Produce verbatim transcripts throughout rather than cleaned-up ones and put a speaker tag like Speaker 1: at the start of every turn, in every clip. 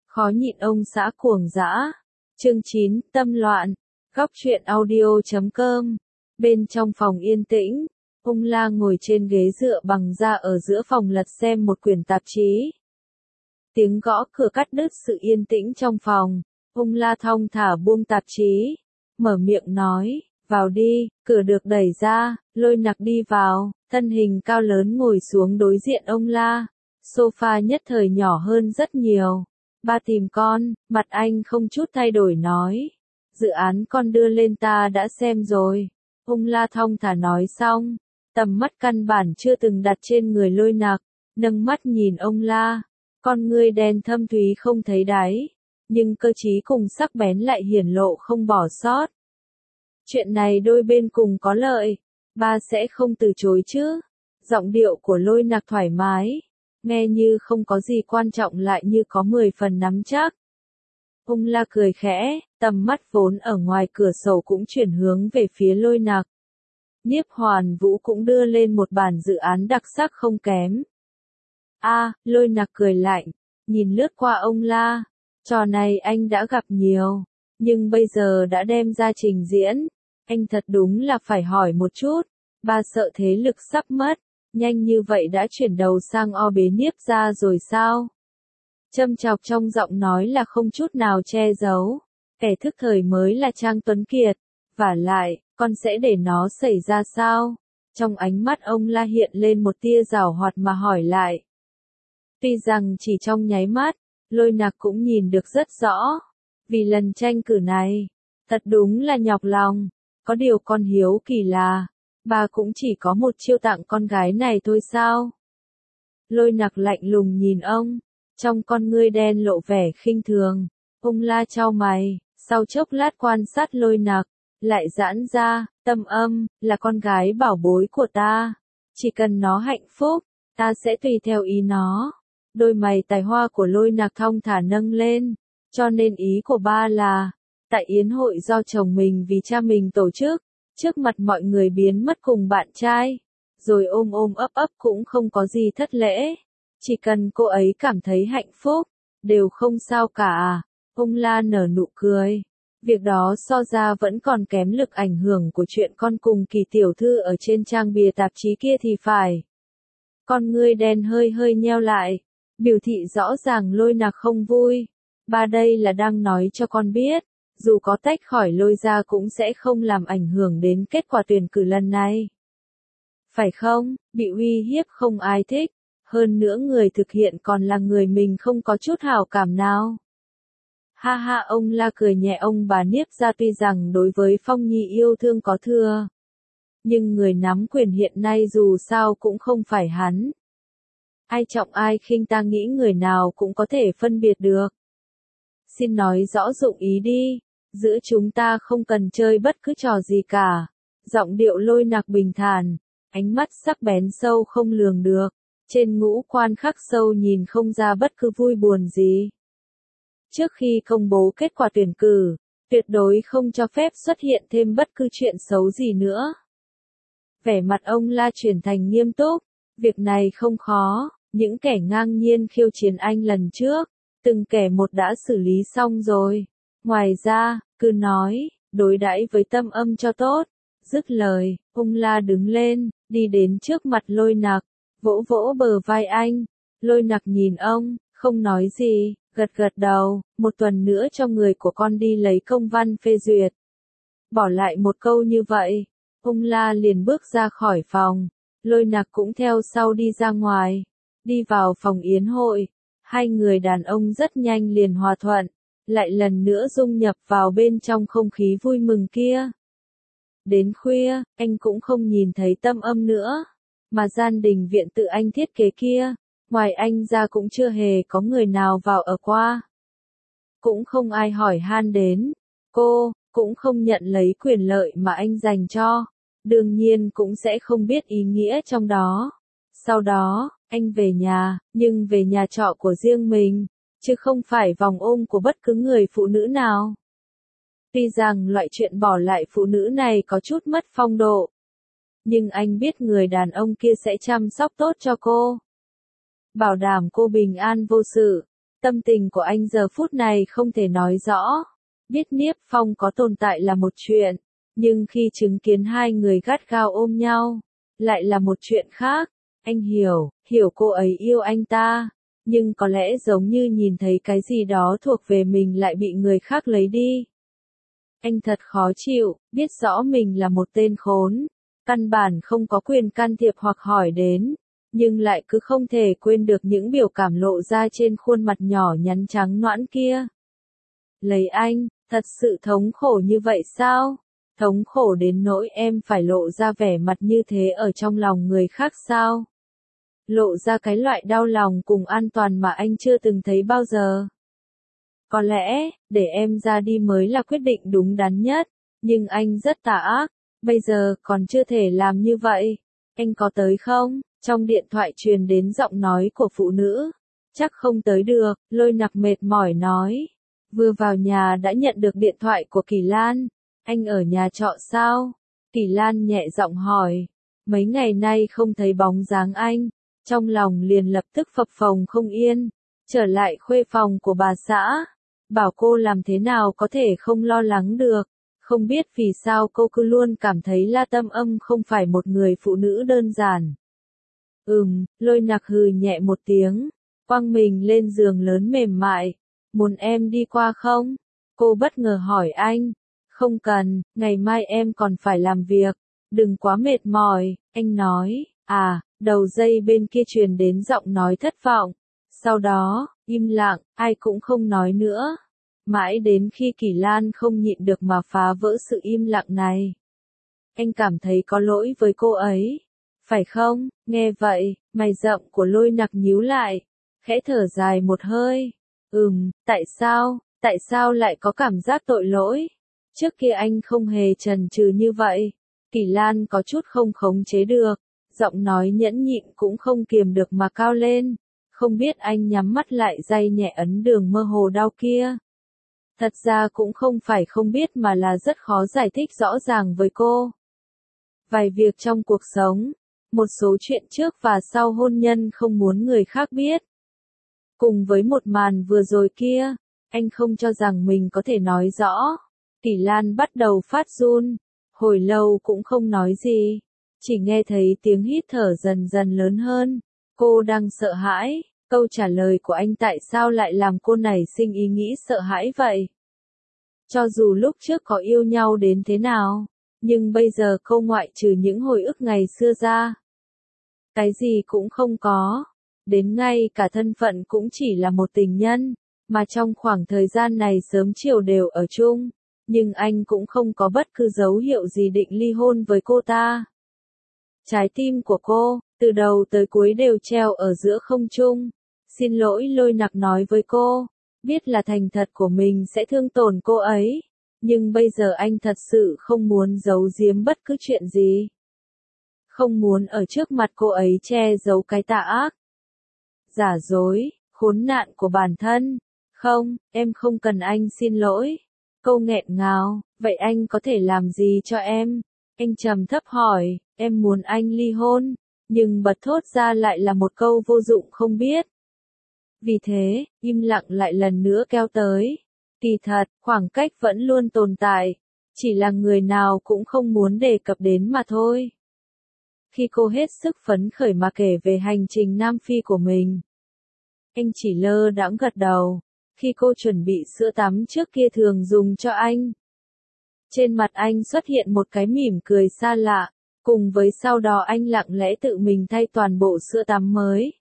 Speaker 1: Khó nhịn ông xã cuồng dã. Chương chín, tâm loạn. Góc truyện audio chấm com. Bên trong phòng yên tĩnh, ông La ngồi trên ghế dựa bằng da ở giữa phòng lật xem một quyển tạp chí. Tiếng gõ cửa cắt đứt sự yên tĩnh trong phòng. Ông La thong thả buông tạp chí, mở miệng nói, vào đi. Cửa được đẩy ra, Lôi Nặc đi vào, thân hình cao lớn ngồi xuống đối diện ông La. Sofa nhất thời nhỏ hơn rất nhiều. Ba tìm con, mặt anh không chút thay đổi nói. Dự án con đưa lên ta đã xem rồi. Ông La thong thả nói xong, tầm mắt căn bản chưa từng đặt trên người Lôi Nặc, nâng mắt nhìn ông La. Con ngươi đen thâm thúy không thấy đáy, nhưng cơ trí cùng sắc bén lại hiển lộ không bỏ sót. Chuyện này đôi bên cùng có lợi, ba sẽ không từ chối chứ. Giọng điệu của Lôi Nặc thoải mái, nghe như không có gì quan trọng lại như có mười phần nắm chắc. Ông La cười khẽ, tầm mắt vốn ở ngoài cửa sổ cũng chuyển hướng về phía Lôi Nặc. Nhiếp Hoàn Vũ cũng đưa lên một bản dự án đặc sắc không kém. A, à, Lôi Nặc cười lạnh, nhìn lướt qua ông La. Trò này anh đã gặp nhiều, nhưng bây giờ đã đem ra trình diễn. Anh thật đúng là phải hỏi một chút, ba sợ thế lực sắp mất, nhanh như vậy đã chuyển đầu sang o bế Niếp ra rồi sao? Châm chọc trong giọng nói là không chút nào che giấu, kẻ thức thời mới là Trang Tuấn Kiệt, vả lại, con sẽ để nó xảy ra sao? Trong ánh mắt ông La hiện lên một tia giảo hoạt mà hỏi lại. Tuy rằng chỉ trong nháy mắt, Lôi Nặc cũng nhìn được rất rõ, vì lần tranh cử này, thật đúng là nhọc lòng. Có điều con hiếu kỳ là, bà cũng chỉ có một chiêu tặng con gái này thôi sao? Lôi Nặc lạnh lùng nhìn ông, trong con ngươi đen lộ vẻ khinh thường. Ông La chau mày, sau chốc lát quan sát Lôi Nặc, lại giãn ra, tâm âm, là con gái bảo bối của ta. Chỉ cần nó hạnh phúc, ta sẽ tùy theo ý nó. Đôi mày tài hoa của Lôi Nặc thong thả nâng lên, cho nên ý của ba là, tại yến hội do chồng mình vì cha mình tổ chức, trước mặt mọi người biến mất cùng bạn trai, rồi ôm ôm ấp ấp cũng không có gì thất lễ. Chỉ cần cô ấy cảm thấy hạnh phúc, đều không sao cả. Ông La nở nụ cười. Việc đó so ra vẫn còn kém lực ảnh hưởng của chuyện con cùng Kỳ tiểu thư ở trên trang bìa tạp chí kia thì phải. Con ngươi đen hơi hơi nheo lại, biểu thị rõ ràng Lôi Nặc không vui. Ba đây là đang nói cho con biết, dù có tách khỏi Lôi gia cũng sẽ không làm ảnh hưởng đến kết quả tuyển cử lần này. Phải không, bị uy hiếp không ai thích, hơn nữa người thực hiện còn là người mình không có chút hảo cảm nào. Ha ha, ông La cười nhẹ. Ông bà Niếp gia tuy rằng đối với Phong Nhi yêu thương có thừa, nhưng người nắm quyền hiện nay dù sao cũng không phải hắn. Ai trọng ai khinh ta nghĩ người nào cũng có thể phân biệt được. Xin nói rõ dụng ý đi, giữa chúng ta không cần chơi bất cứ trò gì cả. Giọng điệu Lôi Nặc bình thản, ánh mắt sắc bén sâu không lường được, trên ngũ quan khắc sâu nhìn không ra bất cứ vui buồn gì. Trước khi công bố kết quả tuyển cử, tuyệt đối không cho phép xuất hiện thêm bất cứ chuyện xấu gì nữa. Vẻ mặt ông La chuyển thành nghiêm túc, việc này không khó, những kẻ ngang nhiên khiêu chiến anh lần trước, từng kẻ một đã xử lý xong rồi. Ngoài ra, cứ nói, đối đãi với Tâm Âm cho tốt. Dứt lời, ông La đứng lên, đi đến trước mặt Lôi Nặc, vỗ vỗ bờ vai anh. Lôi Nặc nhìn ông, không nói gì, gật gật đầu. Một tuần nữa cho người của con đi lấy công văn phê duyệt. Bỏ lại một câu như vậy, ông La liền bước ra khỏi phòng. Lôi Nặc cũng theo sau đi ra ngoài, đi vào phòng yến hội. Hai người đàn ông rất nhanh liền hòa thuận, lại lần nữa dung nhập vào bên trong không khí vui mừng kia. Đến khuya, anh cũng không nhìn thấy Tâm Âm nữa, mà gian đình viện tự anh thiết kế kia, ngoài anh ra cũng chưa hề có người nào vào ở qua. Cũng không ai hỏi han đến cô, cũng không nhận lấy quyền lợi mà anh dành cho, đương nhiên cũng sẽ không biết ý nghĩa trong đó. Sau đó, anh về nhà, nhưng về nhà trọ của riêng mình, chứ không phải vòng ôm của bất cứ người phụ nữ nào. Tuy rằng loại chuyện bỏ lại phụ nữ này có chút mất phong độ, nhưng anh biết người đàn ông kia sẽ chăm sóc tốt cho cô, bảo đảm cô bình an vô sự. Tâm tình của anh giờ phút này không thể nói rõ. Biết Niếp Phong có tồn tại là một chuyện, nhưng khi chứng kiến hai người gắt gao ôm nhau, lại là một chuyện khác. Anh hiểu, hiểu cô ấy yêu anh ta, nhưng có lẽ giống như nhìn thấy cái gì đó thuộc về mình lại bị người khác lấy đi. Anh thật khó chịu, biết rõ mình là một tên khốn, căn bản không có quyền can thiệp hoặc hỏi đến, nhưng lại cứ không thể quên được những biểu cảm lộ ra trên khuôn mặt nhỏ nhắn trắng nõn kia. Lấy anh, thật sự thống khổ như vậy sao? Thống khổ đến nỗi em phải lộ ra vẻ mặt như thế ở trong lòng người khác sao? Lộ ra cái loại đau lòng cùng an toàn mà anh chưa từng thấy bao giờ. Có lẽ, để em ra đi mới là quyết định đúng đắn nhất, nhưng anh rất tà ác, bây giờ còn chưa thể làm như vậy. Anh có tới không? Trong điện thoại truyền đến giọng nói của phụ nữ. Chắc không tới được, Lôi Nặc mệt mỏi nói. Vừa vào nhà đã nhận được điện thoại của Kỳ Lan. Anh ở nhà trọ sao? Kỳ Lan nhẹ giọng hỏi. Mấy ngày nay không thấy bóng dáng anh. Trong lòng liền lập tức phập phồng không yên. Trở lại khuê phòng của bà xã. Bảo cô làm thế nào có thể không lo lắng được. Không biết vì sao cô cứ luôn cảm thấy La Tâm Âm không phải một người phụ nữ đơn giản. Ừm, Lôi Nặc hừ nhẹ một tiếng. Quăng mình lên giường lớn mềm mại. Muốn em đi qua không? Cô bất ngờ hỏi anh. Không cần, ngày mai em còn phải làm việc. Đừng quá mệt mỏi, anh nói. À, đầu dây bên kia truyền đến giọng nói thất vọng. Sau đó, im lặng, ai cũng không nói nữa. Mãi đến khi Kỳ Lan không nhịn được mà phá vỡ sự im lặng này. Anh cảm thấy có lỗi với cô ấy. Phải không? Nghe vậy, mày rậm của Lôi Nặc nhíu lại. Khẽ thở dài một hơi. Ừm, tại sao? Tại sao lại có cảm giác tội lỗi? Trước kia anh không hề chần chừ như vậy. Kỳ Lan có chút không khống chế được. Giọng nói nhẫn nhịn cũng không kiềm được mà cao lên. Không biết anh nhắm mắt lại day nhẹ ấn đường mơ hồ đau kia. Thật ra cũng không phải không biết mà là rất khó giải thích rõ ràng với cô. Vài việc trong cuộc sống, một số chuyện trước và sau hôn nhân không muốn người khác biết. Cùng với một màn vừa rồi kia, anh không cho rằng mình có thể nói rõ. Kỳ Lan bắt đầu phát run, hồi lâu cũng không nói gì, chỉ nghe thấy tiếng hít thở dần dần lớn hơn. Cô đang sợ hãi, câu trả lời của anh tại sao lại làm cô nảy sinh ý nghĩ sợ hãi vậy? Cho dù lúc trước có yêu nhau đến thế nào, nhưng bây giờ cô ngoại trừ những hồi ức ngày xưa ra, cái gì cũng không có. Đến ngay cả thân phận cũng chỉ là một tình nhân, mà trong khoảng thời gian này sớm chiều đều ở chung, nhưng anh cũng không có bất cứ dấu hiệu gì định ly hôn với cô ta. Trái tim của cô, từ đầu tới cuối đều treo ở giữa không trung. Xin lỗi, Lôi Nặc nói với cô, biết là thành thật của mình sẽ thương tổn cô ấy, nhưng bây giờ anh thật sự không muốn giấu giếm bất cứ chuyện gì. Không muốn ở trước mặt cô ấy che giấu cái tà ác, giả dối, khốn nạn của bản thân. Không, em không cần anh xin lỗi. Câu nghẹn ngào, vậy anh có thể làm gì cho em? Anh trầm thấp hỏi, em muốn anh ly hôn, nhưng bật thốt ra lại là một câu vô dụng không biết. Vì thế, im lặng lại lần nữa kéo tới. Kỳ thật, khoảng cách vẫn luôn tồn tại, chỉ là người nào cũng không muốn đề cập đến mà thôi. Khi cô hết sức phấn khởi mà kể về hành trình Nam Phi của mình, anh chỉ lơ đãng gật đầu. Khi cô chuẩn bị sữa tắm trước kia thường dùng cho anh, trên mặt anh xuất hiện một cái mỉm cười xa lạ, cùng với sau đó anh lặng lẽ tự mình thay toàn bộ sữa tắm mới.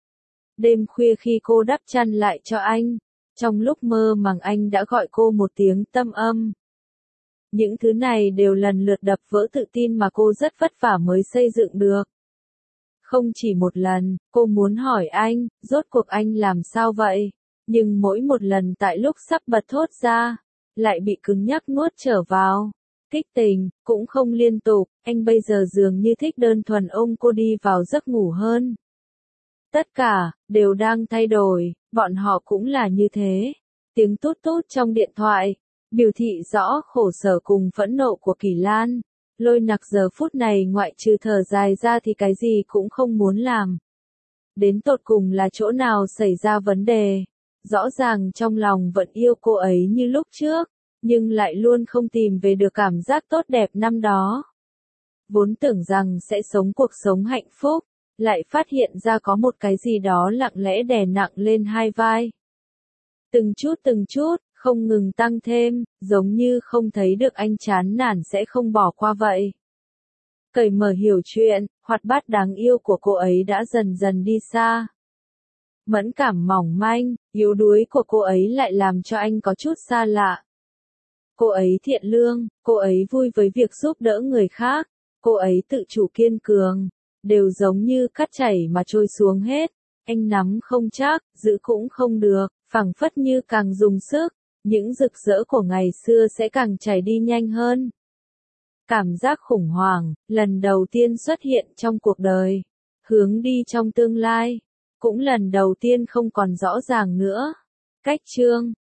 Speaker 1: Đêm khuya khi cô đắp chăn lại cho anh, trong lúc mơ màng anh đã gọi cô một tiếng Tâm Âm. Những thứ này đều lần lượt đập vỡ tự tin mà cô rất vất vả mới xây dựng được. Không chỉ một lần, cô muốn hỏi anh, rốt cuộc anh làm sao vậy? Nhưng mỗi một lần tại lúc sắp bật thốt ra, lại bị cứng nhắc nuốt trở vào. Kích tình, cũng không liên tục, anh bây giờ dường như thích đơn thuần ôm cô đi vào giấc ngủ hơn. Tất cả, đều đang thay đổi, bọn họ cũng là như thế. Tiếng tút tút trong điện thoại, biểu thị rõ khổ sở cùng phẫn nộ của Kỳ Lan. Lôi Nặc giờ phút này ngoại trừ thở dài ra thì cái gì cũng không muốn làm. Đến tột cùng là chỗ nào xảy ra vấn đề? Rõ ràng trong lòng vẫn yêu cô ấy như lúc trước, nhưng lại luôn không tìm về được cảm giác tốt đẹp năm đó. Vốn tưởng rằng sẽ sống cuộc sống hạnh phúc, lại phát hiện ra có một cái gì đó lặng lẽ đè nặng lên hai vai. Từng chút từng chút, không ngừng tăng thêm, giống như không thấy được anh chán nản sẽ không bỏ qua vậy. Cởi mở hiểu chuyện, hoạt bát đáng yêu của cô ấy đã dần dần đi xa. Mẫn cảm mỏng manh, yếu đuối của cô ấy lại làm cho anh có chút xa lạ. Cô ấy thiện lương, cô ấy vui với việc giúp đỡ người khác, cô ấy tự chủ kiên cường, đều giống như cát chảy mà trôi xuống hết. Anh nắm không chắc, giữ cũng không được, phảng phất như càng dùng sức, những rực rỡ của ngày xưa sẽ càng chảy đi nhanh hơn. Cảm giác khủng hoảng, lần đầu tiên xuất hiện trong cuộc đời, hướng đi trong tương lai, cũng lần đầu tiên không còn rõ ràng nữa. Cách chương